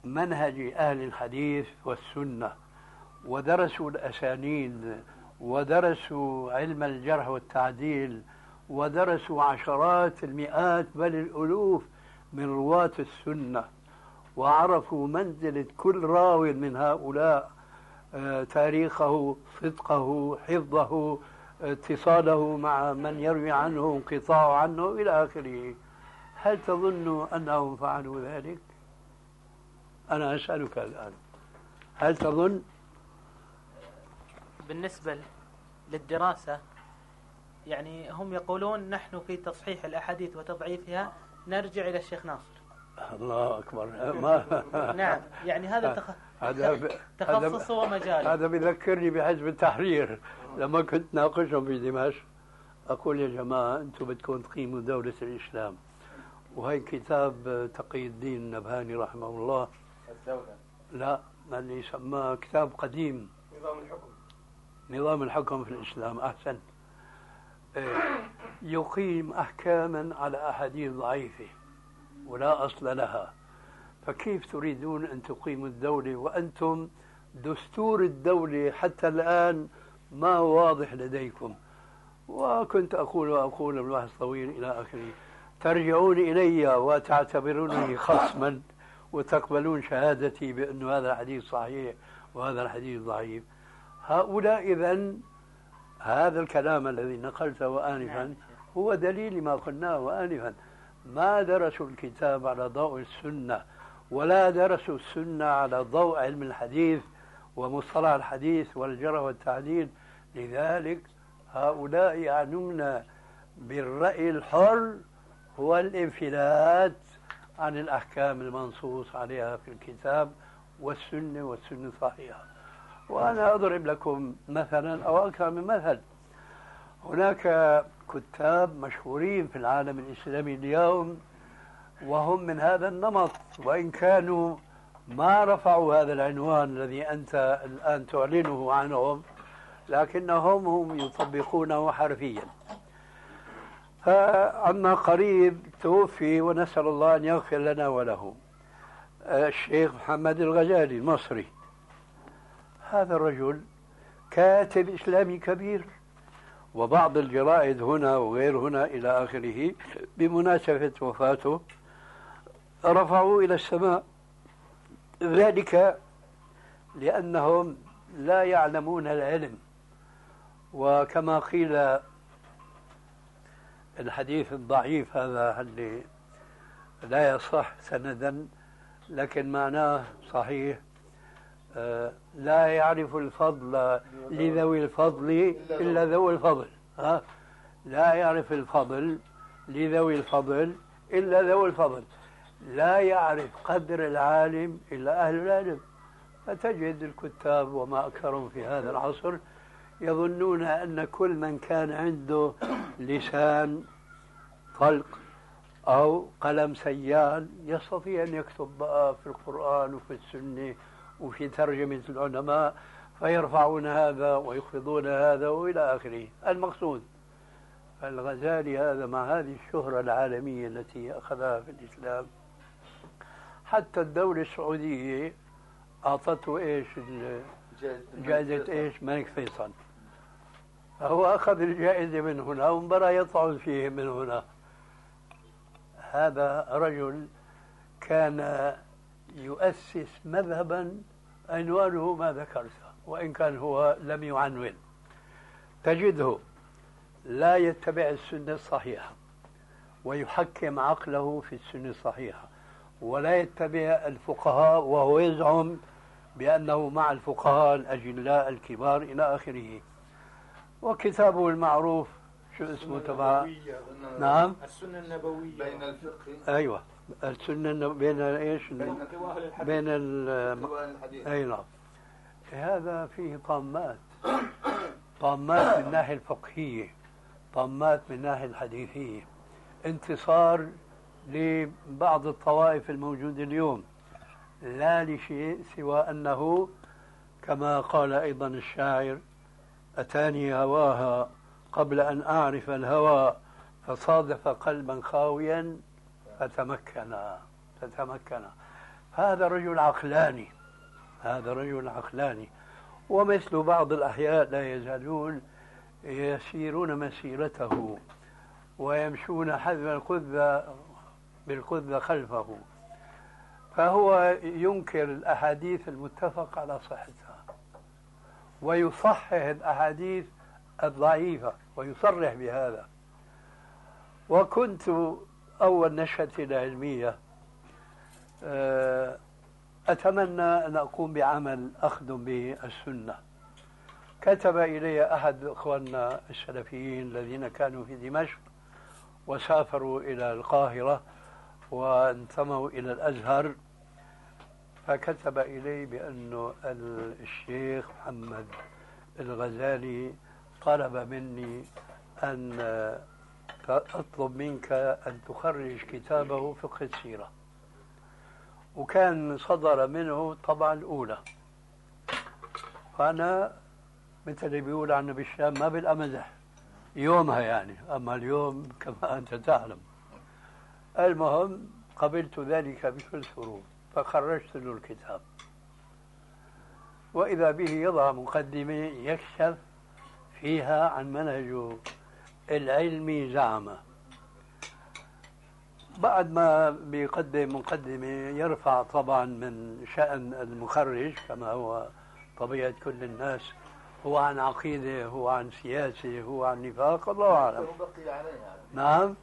منهج أهل الحديث والسنة ودرسوا الأسانيد ودرسوا علم الجرح والتعديل ودرسوا عشرات المئات بل الألوف من رواة السنة وعرفوا منزلة كل راوي من هؤلاء، تاريخه، صدقه، حفظه، اتصاله مع من يروي عنه، انقطاعه عنه إلى آخره. هل تظن أنهم فعلوا ذلك؟ أنا أسألك الآن، هل تظن؟ بالنسبة للدراسة يعني هم يقولون نحن في تصحيح الأحاديث وتضعيفها نرجع إلى الشيخ ناصر. الله أكبر. نعم يعني هذا تخصصه ومجاله. هذا بذكرني بحزب التحرير لما كنت ناقشهم في دمشق، أقول يا جماعة أنتم بدكم تقيموا دولة الإسلام، وهي كتاب تقي الدين النبهاني رحمه الله، لا اللي يسمى كتاب قديم، نظام الحكم في الإسلام، أحسن، يقيم أحكاما على أحاديث ضعيفة ولا أصل لها. فكيف تريدون أن تقيموا الدولة وأنتم دستور الدولة حتى الآن ما هو واضح لديكم؟ وكنت أقول البحث طويل إلى آخره. ترجعون إلي وتعتبرونني خصما وتقبلون شهادتي بأن هذا الحديث صحيح وهذا الحديث ضعيف. هؤلاء إذن هذا الكلام الذي نقلته آنفا هو دليل ما قلناه آنفا. ما درسوا الكتاب على ضوء السنة ولا درسوا السنة على ضوء علم الحديث ومصطلح الحديث والجرح والتعديل. لذلك هؤلاء يعنون بالرأي الحر هو الانفلات عن الأحكام المنصوص عليها في الكتاب والسنة والسنة صحيحة. وأنا أضرب لكم مثلا أو أكثر من مثل. هناك كتاب مشهورين في العالم الإسلامي اليوم وهم من هذا النمط، وإن كانوا ما رفعوا هذا العنوان الذي أنت الآن تعلنه عنهم، لكنهم هم يطبقونه حرفيا. فعما قريب توفي ونسأل الله أن يغفر لنا وله الشيخ محمد الغزالي المصري. هذا الرجل كاتب إسلامي كبير، وبعض الجرائد هنا وغير هنا إلى آخره بمناسبة وفاته رفعوا إلى السماء، ذلك لأنهم لا يعلمون العلم. وكما قيل الحديث الضعيف هذا اللي لا يصح سندا لكن معناه صحيح، لا يعرف الفضل لذوي الفضل إلا ذوي الفضل، لا يعرف الفضل لذوي الفضل إلا ذوي الفضل، لا يعرف قدر العالم إلا أهل العلم. فتجد الكتاب وما أكثرهم في هذا العصر يظنون أن كل من كان عنده لسان طلق أو قلم سيال يستطيع أن يكتب بقى في القرآن وفي السنة وفي ترجمة العلماء، فيرفعون هذا ويخفضون هذا وإلى آخره. المقصود الغزالي هذا مع هذه الشهرة العالمية التي أخذها في الإسلام، حتى الدولة السعودية أعطته إيش جائزة إيش ملك فيصل، فهو أخذ الجائزة من هنا وانبرى يطعن فيه من هنا. هذا رجل كان يؤسس مذهبا عنوانه ما ذكرته وإن كان هو لم يعنون. تجده لا يتبع السنة الصحيحة ويحكم عقله في السنة الصحيحة، ولا يتبع الفقهاء وهو يزعم بأنه مع الفقهاء الأجلاء الكبار إلى آخره. وكتابه المعروف شو اسمه تبع؟ نعم السنة النبوية بين الفقه، أيوة السنة بين إيش؟ بين الحديث. أي نعم. هذا فيه طامات، طامات من الناحية الفقهية، طامات من الناحية الحديثية، انتصار لبعض الطوائف الموجودة اليوم، لا لشيء سوى أنه كما قال أيضا الشاعر: أتاني هواها قبل أن أعرف الهوى فصادف قلبا خاويا فتمكن. هذا رجل عقلاني، هذا رجل عقلاني. ومثل بعض الأحياء لا يزالون يسيرون مسيرته ويمشون حذو القذة بالقذة خلفه، فهو ينكر الأحاديث المتفق على صحتها ويصحح الأحاديث الضعيفة ويصرح بهذا. وكنت أول نشأتي العلمية أتمنى أن أقوم بعمل أخدم به السنة. كتب إلي أحد إخواننا السلفيين الذين كانوا في دمشق وسافروا إلى القاهرة وانتموا إلى الأزهر، فكتب إلي بأن الشيخ محمد الغزالي طلب مني أن أطلب منك أن تخرج كتابه فقه السيرة، وكان صدر منه طبعا الأولى. فأنا مثل اللي بيقول عنه بالشام ما بالأمزح يومها يعني، أما اليوم كما أنت تعلم. المهم قبلت ذلك بكل سرور فخرجت له الكتاب، وإذا به يضع مقدمة يكشف فيها عن منهجه العلمي زعمه. بعد ما بيقدم مقدمة يرفع طبعا من شأن المخرج كما هو طبيعة كل الناس، هو عن عقيدة، هو عن سياسة، هو عن نفاق، الله أعلم. نعم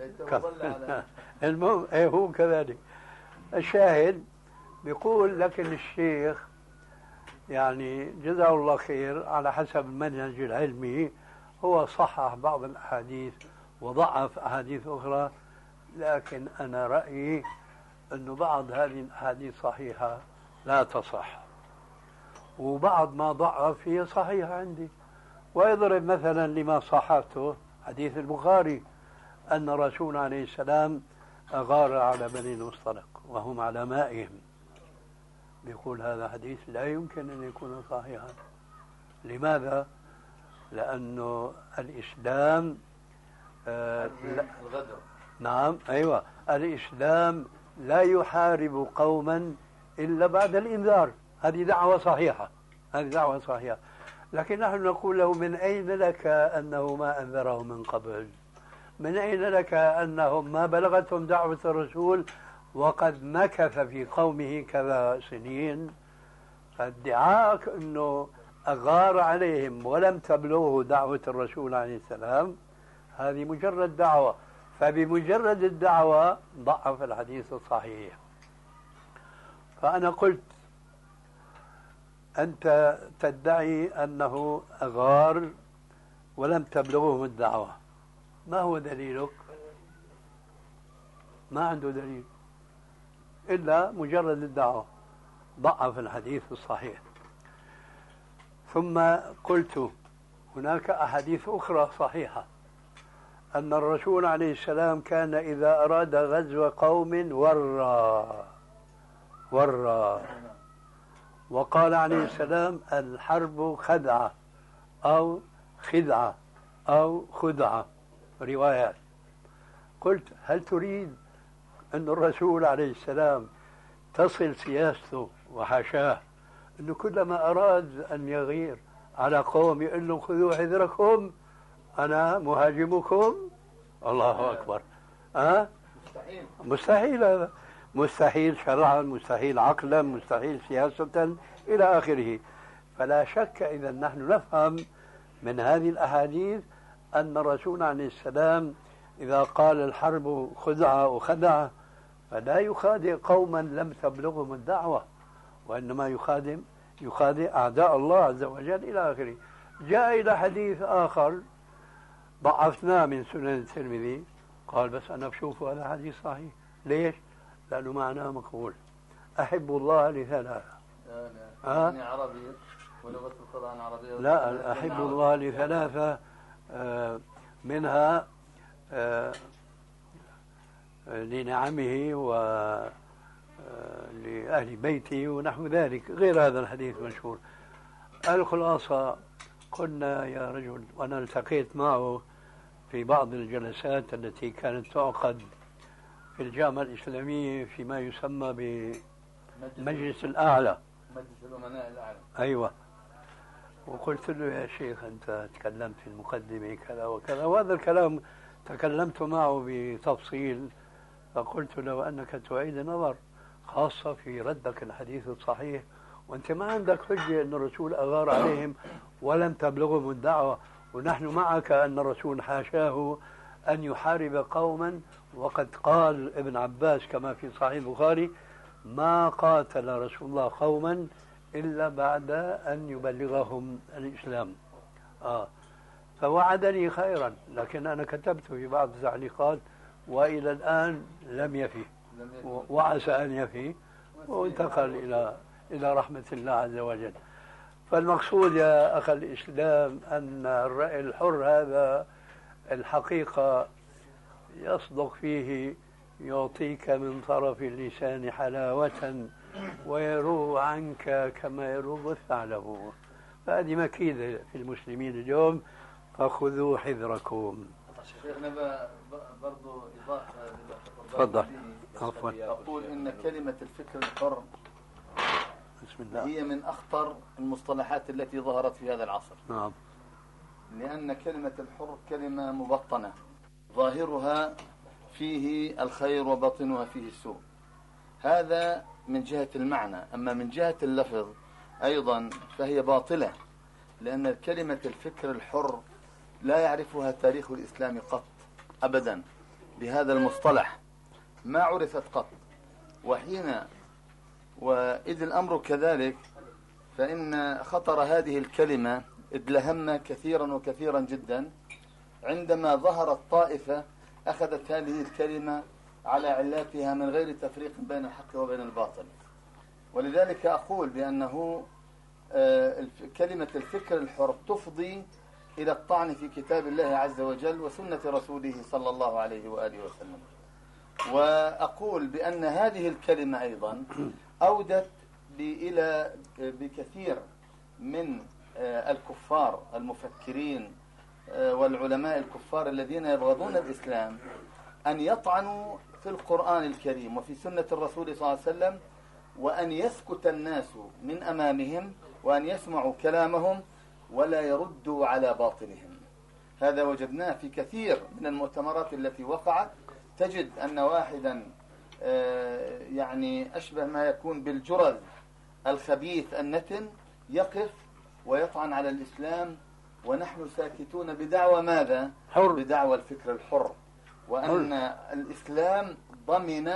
المهم هو كذلك. الشاهد بيقول لكن الشيخ يعني جزاه الله خير على حسب المنهج العلمي هو صحح بعض الأحاديث وضعف أحاديث أخرى، لكن أنا رأيي أن بعض هذه الأحاديث صحيحة لا تصح، وبعض ما ضعف هي صحيحة عندي. ويضرب مثلا لما صححته حديث البخاري أن الرسول عليه السلام أغار على بني المصطلق وهم على مائهم. بيقول هذا حديث لا يمكن أن يكون صحيحا. لماذا؟ لأنه الإسلام الغدر. نعم أيوة، الإسلام لا يحارب قوما إلا بعد الإنذار. هذه دعوة صحيحة، هذه دعوة صحيحة. لكن نحن نقول له من أين لك أنه ما أنذرهم من قبل؟ من أين لك أنهم ما بلغتهم دعوة الرسول وقد مكث في قومه كذا سنين؟ فادعاء أنه أغار عليهم ولم تبلغه دعوة الرسول عليه السلام هذه مجرد دعوة، فبمجرد الدعوة ضعف الحديث الصحيح. فأنا قلت أنت تدعي أنه أغار ولم تبلغهم الدعوة، ما هو دليلك؟ ما عنده دليل إلا مجرد الدعوة، ضعف الحديث الصحيح. ثم قلت هناك أحاديث أخرى صحيحة أن الرسول عليه السلام كان إذا أراد غزو قوم ورى وقال عليه السلام الحرب خدعة أو خدعة أو خدعة روايات. قلت هل تريد أن الرسول عليه السلام تصل سياسته وحاشاه أنه كلما أراد أن يغير على قوم يقول لهم خذوا حذركم أنا مهاجمكم؟ الله أكبر. مستحيل هذا، مستحيل شرعا، مستحيل عقلا، مستحيل سياسة إلى آخره. فلا شك إذا نحن نفهم من هذه الأحاديث أن الرسول عليه السلام إذا قال الحرب خدعة وخدعة فلا يخادع قوما لم تبلغهم الدعوة، وإنما يخادع أعداء الله عز وجل إلى آخره. جاء إلى حديث آخر ضعفناه من سنن الترمذي، قال بس أنا بشوف هذا حديث صحيح. ليش؟ لأنه معناه مقبول. أحب الله لثلاثة. عربي ولغة القرآن عربية. لا، أحب الله لثلاثة، منها لنعمه ولأهل بيته ونحو ذلك، غير هذا الحديث مشهور. الخلاصة قلنا يا رجل، وأنا التقيت معه في بعض الجلسات التي كانت تعقد في الجامعة الإسلامية فيما يسمى المجلس الأعلى. مجلس الأمناء الأعلى. أيوة. وقلت له يا شيخ أنت تكلمت في المقدمة كذا وكذا، وهذا الكلام تكلمت معه بتفصيل، فقلت له أنك تعيد النظر خاصة في ردك الحديث الصحيح، وأنت ما عندك حجة أن الرسول أغار عليهم ولم تبلغهم الدعوة، ونحن معك أن الرسول حاشاه أن يحارب قوما، وقد قال ابن عباس كما في صحيح البخاري: ما قاتل رسول الله قوما إلا بعد أن يبلغهم الإسلام. فوعدني خيرا، لكن أنا كتبت في بعض التعليقات وإلى الآن لم يفي، وعسى أن يفي، وانتقل إلى رحمة الله عز وجل. فالمقصود يا أخي الإسلام أن الرأي الحر هذا الحقيقة يصدق فيه، يعطيك من طرف اللسان حلاوة ويروغ عنك كما يروغ الثعلب. فهذه مكيدة في المسلمين اليوم، فخذوا حذركم. شيخنا برضو إضافة تفضل. عفوا. أقول إن كلمة الفكر الحر بسم الله هي من أخطر المصطلحات التي ظهرت في هذا العصر. نعم. لأن كلمة الحر كلمة مبطنة، ظاهرها فيه الخير وباطنها فيه السوء. هذا من جهة المعنى، أما من جهة اللفظ أيضا فهي باطلة، لأن كلمة الفكر الحر لا يعرفها تاريخ الإسلام قط أبدا بهذا المصطلح، ما عرفت قط. وإذ الأمر كذلك فإن خطر هذه الكلمة ادلهم كثيرا وكثيرا جدا عندما ظهرت طائفة أخذت هذه الكلمة على علاتها من غير تفريق بين الحق وبين الباطل. ولذلك أقول بأنه كلمة الفكر الحر تفضي إلى الطعن في كتاب الله عز وجل وسنة رسوله صلى الله عليه وآله وسلم. وأقول بأن هذه الكلمة أيضا أودت إلى بكثير من الكفار المفكرين والعلماء الكفار الذين يبغضون الإسلام أن يطعنوا في القرآن الكريم وفي سنة الرسول صلى الله عليه وسلم، وأن يسكت الناس من أمامهم وأن يسمعوا كلامهم ولا يردوا على باطلهم. هذا وجدناه في كثير من المؤتمرات التي وقعت. تجد أن واحدا يعني أشبه ما يكون بالجرذ الخبيث النتن يقف ويطعن على الإسلام، ونحن ساكتون بدعوى ماذا؟ حر. بدعوى الفكر الحر، وأن الإسلام ضمن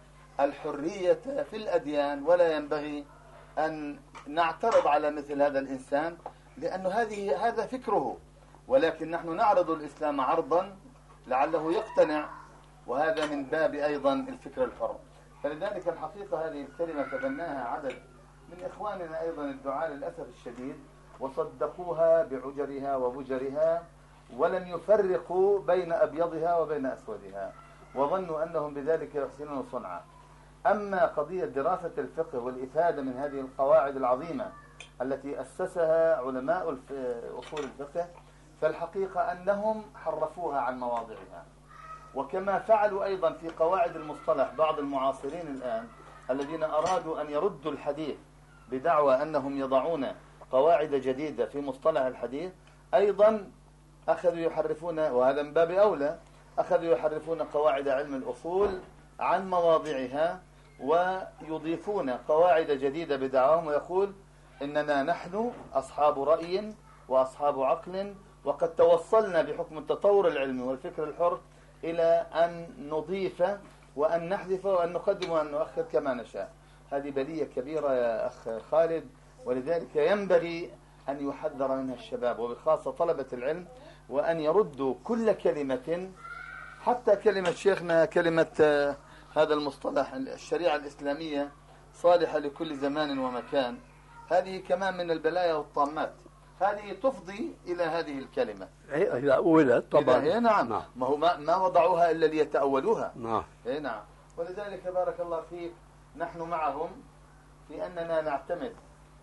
الحرية في الأديان، ولا ينبغي أن نعترض على مثل هذا الإنسان لأنه هذا فكره، ولكن نحن نعرض الإسلام عرضا لعله يقتنع، وهذا من باب أيضا الفكر الحر. فلذلك الحقيقة هذه الكلمة تبناها عدد من إخواننا أيضا الدعاة للأسف الشديد، وصدقوها بعجرها وبجرها، ولم يفرقوا بين أبيضها وبين أسودها، وظنوا أنهم بذلك يحسنون صنعا. أما قضية دراسة الفقه والإفادة من هذه القواعد العظيمة التي أسسها علماء أصول الفقه، فالحقيقة أنهم حرفوها عن مواضعها، وكما فعلوا أيضا في قواعد المصطلح بعض المعاصرين الآن الذين أرادوا أن يردوا الحديث بدعوى أنهم يضعون قواعد جديدة في مصطلح الحديث، أيضا أخذوا يحرفون، وهذا من باب أولى، أخذوا يحرفون قواعد علم الأصول عن مواضعها ويضيفون قواعد جديدة بدعواهم، ويقول إننا نحن أصحاب رأي وأصحاب عقل، وقد توصلنا بحكم التطور العلمي والفكر الحر إلى أن نضيف وأن نحذف وأن نقدم وأن نؤخر كما نشاء. هذه بلية كبيرة يا أخ خالد، ولذلك ينبغي أن يحذر منها الشباب وبخاصة طلبة العلم، وأن يردوا كل كلمة، حتى كلمة شيخنا كلمة هذا المصطلح الشريعة الإسلامية صالحة لكل زمان ومكان، هذه كمان من البلايا والطامات، هذه تفضي إلى هذه الكلمة إذا أولت طبعا. نعم. ما هو ما وضعوها إلا ليتأولوها. نعم. نعم. ولذلك بارك الله فيك نحن معهم في أننا نعتمد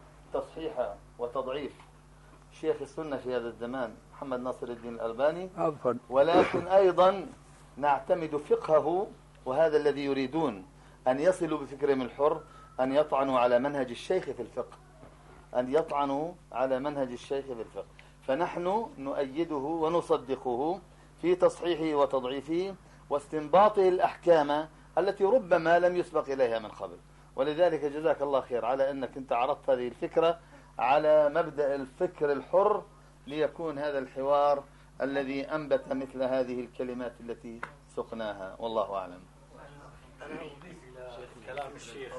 تصحيح وتضعيف شيخ السنة في هذا الزمان محمد ناصر الدين الألباني، ولكن أيضا نعتمد فقهه، وهذا الذي يريدون أن يصلوا بفكرهم الحر أن يطعنوا على منهج الشيخ في الفقه، أن يطعنوا على منهج الشيخ في الفقه، فنحن نؤيده ونصدقه في تصحيحه وتضعيفه واستنباطه الأحكام التي ربما لم يسبق إليها من قبل. ولذلك جزاك الله خير على أنك أنت عرضت هذه الفكرة على مبدأ الفكر الحر، ليكون هذا الحوار الذي أنبت مثل هذه الكلمات التي سقناها. والله أعلم. أنا أضيف إلى كلام الشيخ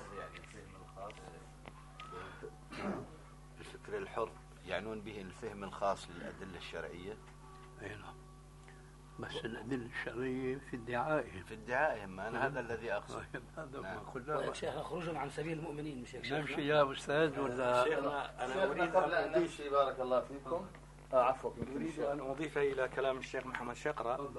الفكر الحر يعنون به الفهم الخاص للأدلة الشرعية. أي نعم، بس الأدلة الشرعية في ادعائهم، في ادعائهم، أنا هذا الذي أقصد. هذا ما يا قلنا. شيخ خروج عن سبيل المؤمنين مش هيك نمشي يا أستاذ ولا شيخنا أنا أريد قبل أن نمشي بارك الله فيكم عفوا أريد أن أضيف إلى كلام الشيخ محمد شقرة.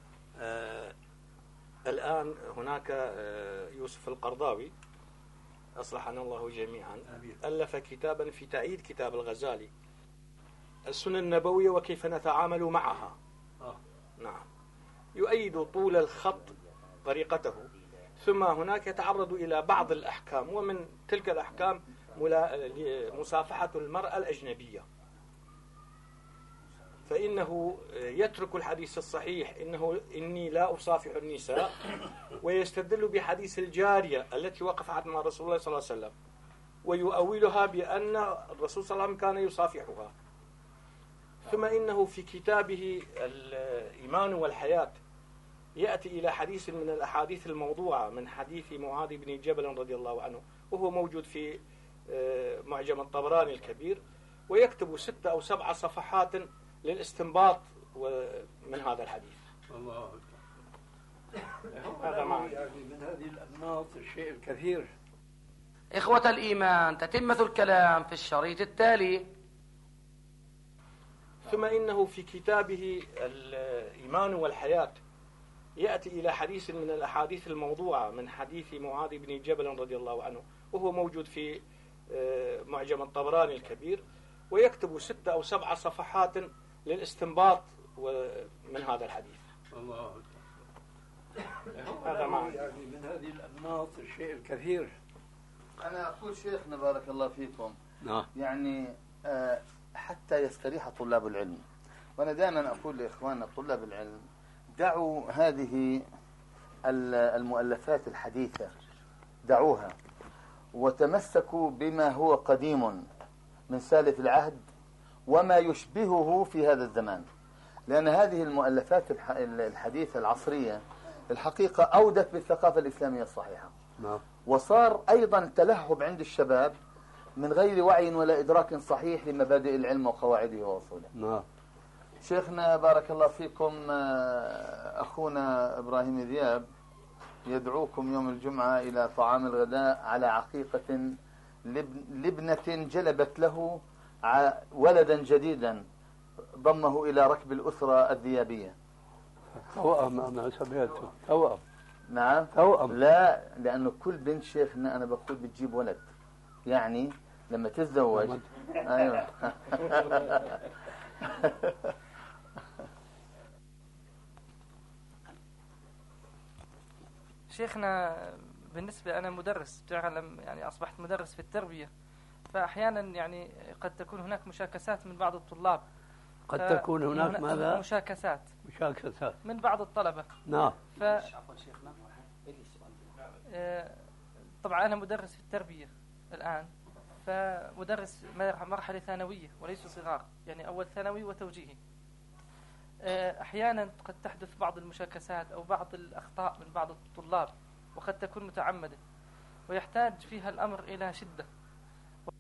الآن هناك يوسف القرضاوي أصلحنا الله جميعا ألف كتابا في تأييد كتاب الغزالي السنن النبوية وكيف نتعامل معها. نعم، يؤيد طول الخط طريقته، ثم هناك يتعرض إلى بعض الأحكام، ومن تلك الأحكام مصافحة المرأة الأجنبية، فإنه يترك الحديث الصحيح إني لا أصافح النساء، ويستدل بحديث الجارية التي وقفت مع رسول الله صلى الله عليه وسلم، ويؤولها بأن الرسول صلى الله عليه وسلم كان يصافحها. ثم إنه في كتابه الإيمان والحياة يأتي إلى حديث من الأحاديث الموضوعة من حديث معاذ بن جبل رضي الله عنه، وهو موجود في معجم الطبراني الكبير، ويكتب 6 أو 7 صفحات للاستنباط من هذا الحديث. الله هذا معنى يعني من هذه الأنماط الشيء الكثير. إخوة الإيمان، تتمة الكلام في الشريط التالي. ثم إنه في كتابه الإيمان والحياة يأتي إلى حديث من الأحاديث الموضوعة من حديث معاذ بن جبل رضي الله عنه، وهو موجود في معجم الطبراني الكبير، ويكتب 6 أو 7 صفحات للاستنباط من هذا الحديث. الله هذا معنى يعني من هذه الأنماط الشيء الكثير. أنا أقول شيخنا بارك الله فيكم نعم، يعني حتى يستريح طلاب العلم، وأنا دائما أقول لإخواننا طلاب العلم دعوا هذه المؤلفات الحديثة، دعوها وتمسكوا بما هو قديم من سالف العهد وما يشبهه في هذا الزمان، لأن هذه المؤلفات الحديثة العصرية الحقيقة أودت بالثقافة الإسلامية الصحيحة. نعم، وصار أيضا تلهب عند الشباب من غير وعي ولا إدراك صحيح لمبادئ العلم وقواعده وأصوله. نعم. شيخنا بارك الله فيكم أخونا إبراهيم ذياب يدعوكم يوم الجمعة إلى طعام الغداء على عقيقة لبنة جلبت له ولدا جديدا ضمه إلى ركب الأسرة الذيابية. توأم، أنا سمعته توأم. نعم توأم. لا، لأنه كل بنت شيخنا أنا بقول بتجيب ولد، يعني لما تتزوج. أيوة. شيخنا بالنسبة أنا مدرس، تعلم يعني أصبحت مدرس في التربية، فأحيانا يعني قد تكون هناك مشاكسات من بعض الطلاب. قد تكون هناك ماذا؟ مشاكسات من بعض الطلبة. نعم. طبعا أنا مدرس في التربية الآن، فمدرس مرحلة ثانوية وليس صغار، يعني أول ثانوي وتوجيهي. أحيانا قد تحدث بعض المشاكسات أو بعض الأخطاء من بعض الطلاب، وقد تكون متعمدة، ويحتاج فيها الأمر إلى شدة.